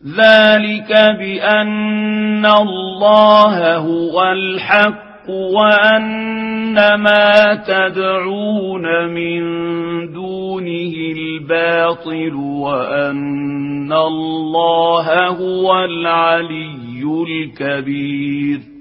ذلك بأن الله هو الحق وأن ما تدعون من دونه الباطل وأن الله هو العلي الكبير